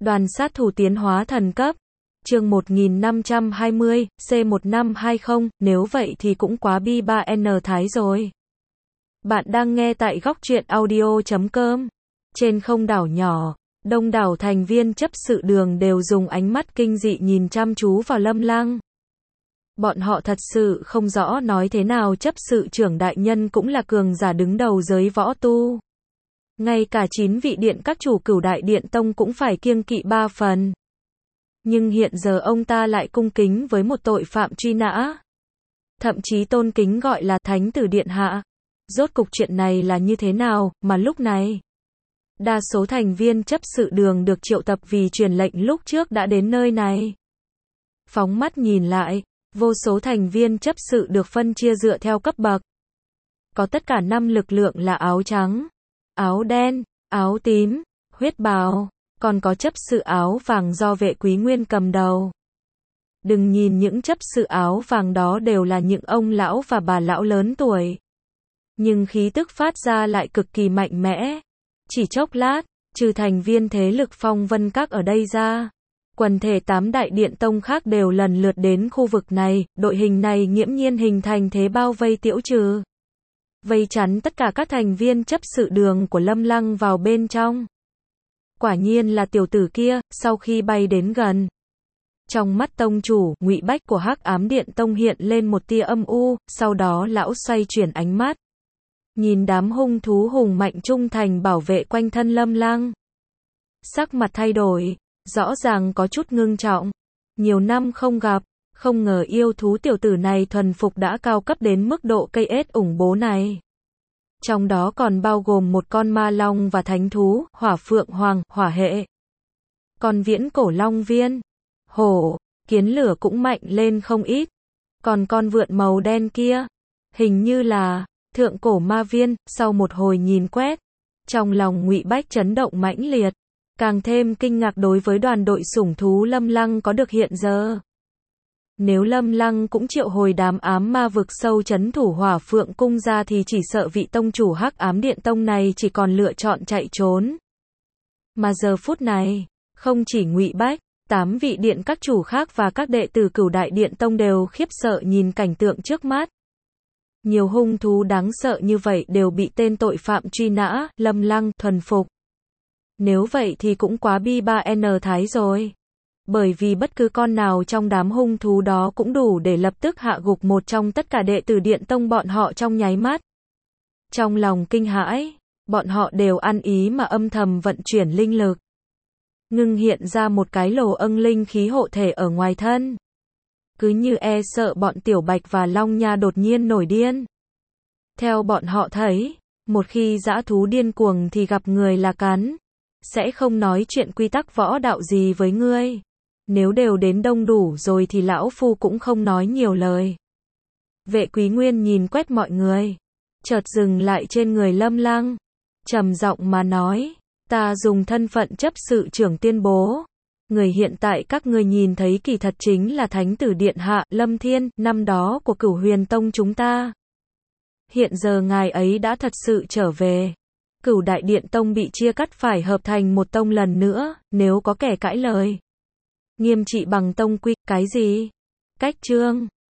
Đoàn sát thủ tiến hóa thần cấp. Chương 1520, C1520, nếu vậy thì cũng quá bi 3N thái rồi. Bạn đang nghe tại góc truyện audio.com. Trên không đảo nhỏ, đông đảo thành viên chấp sự đường đều dùng ánh mắt kinh dị nhìn chăm chú vào Lâm Lăng. Bọn họ thật sự không rõ nói thế nào chấp sự trưởng đại nhân cũng là cường giả đứng đầu giới võ tu. Ngay cả 9 vị điện các chủ Cửu Đại Điện Tông cũng phải kiêng kỵ 3 phần. Nhưng hiện giờ ông ta lại cung kính với một tội phạm truy nã. Thậm chí tôn kính gọi là Thánh Tử Điện Hạ. Rốt cục chuyện này là như thế nào, mà lúc này đa số thành viên chấp sự đường được triệu tập vì truyền lệnh lúc trước đã đến nơi này. Phóng mắt nhìn lại, vô số thành viên chấp sự được phân chia dựa theo cấp bậc. Có tất cả 5 lực lượng là áo trắng, áo đen, áo tím, huyết bào, còn có chấp sự áo vàng do Vệ Quý Nguyên cầm đầu. Đừng nhìn những chấp sự áo vàng đó đều là những ông lão và bà lão lớn tuổi. Nhưng khí tức phát ra lại cực kỳ mạnh mẽ. Chỉ chốc lát, trừ thành viên thế lực Phong Vân Các ở đây ra, quần thể 8 đại điện tông khác đều lần lượt đến khu vực này, đội hình này nghiễm nhiên hình thành thế bao vây tiễu trừ. Vây chắn tất cả các thành viên chấp sự đường của Lâm Lăng vào bên trong. Quả nhiên là tiểu tử kia, sau khi bay đến gần. Trong mắt tông chủ, Ngụy Bách của Hắc Ám Điện Tông hiện lên một tia âm u, sau đó lão xoay chuyển ánh mắt. Nhìn đám hung thú hùng mạnh trung thành bảo vệ quanh thân Lâm Lăng. Sắc mặt thay đổi, rõ ràng có chút ngưng trọng. Nhiều năm không gặp, không ngờ yêu thú tiểu tử này thuần phục đã cao cấp đến mức độ cây ết ủng bố này. Trong đó còn bao gồm một con ma long và thánh thú, hỏa phượng hoàng, hỏa hệ. Còn viễn cổ long viên, hổ, kiến lửa cũng mạnh lên không ít. Còn con vượn màu đen kia, hình như là thượng cổ ma viên. Sau một hồi nhìn quét, trong lòng Ngụy Bách chấn động mãnh liệt, càng thêm kinh ngạc đối với đoàn đội sủng thú Lâm Lăng có được hiện giờ. Nếu Lâm Lăng cũng triệu hồi đám ám ma vực sâu trấn thủ Hỏa Phượng cung ra thì chỉ sợ vị tông chủ Hắc Ám Điện Tông này chỉ còn lựa chọn chạy trốn. Mà giờ phút này, không chỉ Ngụy Bách, 8 vị điện các chủ khác và các đệ tử Cửu Đại Điện Tông đều khiếp sợ nhìn cảnh tượng trước mắt. Nhiều hung thú đáng sợ như vậy đều bị tên tội phạm truy nã, Lâm Lăng, thuần phục. Nếu vậy thì cũng quá bi 3N thái rồi. Bởi vì bất cứ con nào trong đám hung thú đó cũng đủ để lập tức hạ gục một trong tất cả đệ tử Điện Tông bọn họ trong nháy mắt. Trong lòng kinh hãi, bọn họ đều ăn ý mà âm thầm vận chuyển linh lực. Ngưng hiện ra một cái lồ âng linh khí hộ thể ở ngoài thân. Cứ như e sợ bọn Tiểu Bạch và Long Nha đột nhiên nổi điên. Theo bọn họ thấy, một khi dã thú điên cuồng thì gặp người là cắn. Sẽ không nói chuyện quy tắc võ đạo gì với ngươi. Nếu đều đến đông đủ rồi thì lão phu cũng không nói nhiều lời. Vệ Quý Nguyên nhìn quét mọi người, chợt dừng lại trên người Lâm Lăng, trầm giọng mà nói, ta dùng thân phận chấp sự trưởng tuyên bố, người hiện tại các ngươi nhìn thấy kỳ thật chính là Thánh Tử Điện Hạ, Lâm Thiên, năm đó của Cửu Huyền Tông chúng ta. Hiện giờ ngài ấy đã thật sự trở về. Cửu Đại Điện Tông bị chia cắt phải hợp thành một tông lần nữa, nếu có kẻ cãi lời, nghiêm trị bằng tông quy. Cái gì? Cách chương